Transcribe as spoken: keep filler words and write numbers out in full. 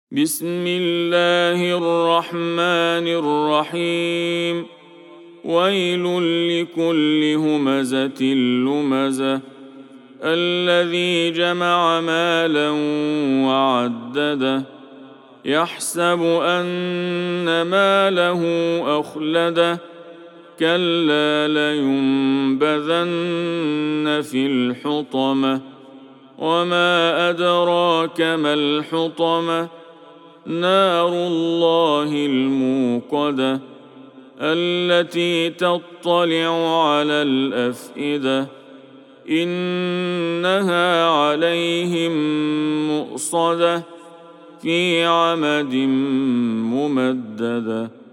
بسم الله الرحمن الرحيم. ويل لكل همزة لمزة الذي جمع مالا وعدده يحسب أن ماله أخلده كلا لينبذن في الحطمة وما أدراك ما الحطمة نار الله الموقدة التي تطلع على الأفئدة إنها عليهم مؤصدة في عمد ممددة.